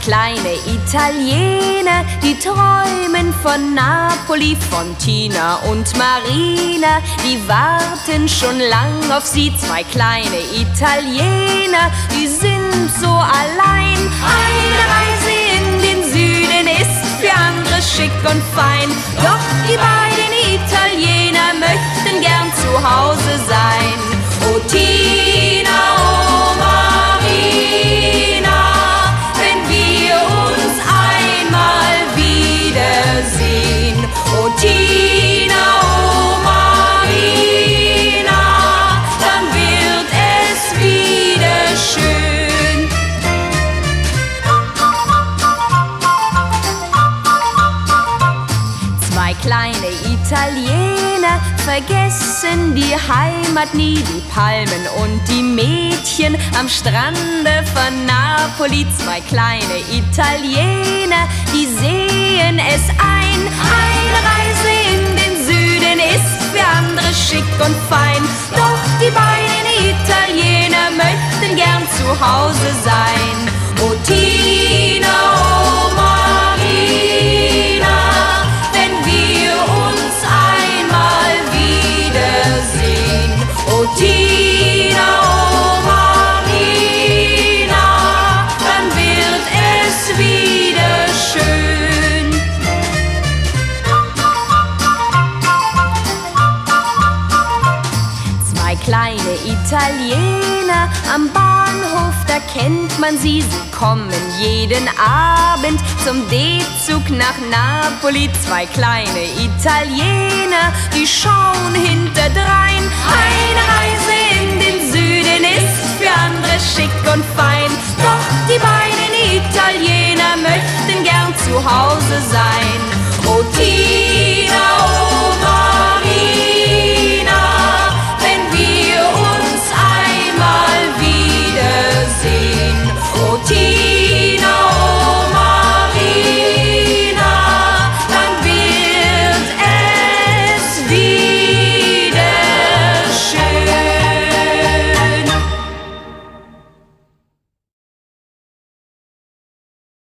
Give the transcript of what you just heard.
kleine Italiener, die träumen von Napoli, von Tina und Marina. Die warten schon lang auf sie, zwei kleine Italiener, die sind so allein. Eine Reise in den Süden ist für andere schick und fein, doch die beiden Italiener möchten gern zu Hause sein. Oh Tina, oh Marina, wenn wir uns einmal wiedersehen. Oh Tina, oh Marina, dann wird es wieder schön. Zwei kleine Italiener vergessen die Heimat nie, die Palmen und die Mädchen am Strande von Napoli. Zwei kleine Italiener, die sehen es ein. Eine Reise in den Süden ist für andere schick und fein, doch die beiden Italiener möchten gern zu Hause sein. Oh Tina, oh Marina, wenn wir uns einmal wiedersehen. Oh Tina, oh Marina, dann wird es wieder schön. Zwei kleine Italiener am Bahnhof, da kennt man sie, sie kommen jeden Abend zum D-Zug nach Napoli. Zwei kleine Italiener, die schauen hinterdrein. Eine Reise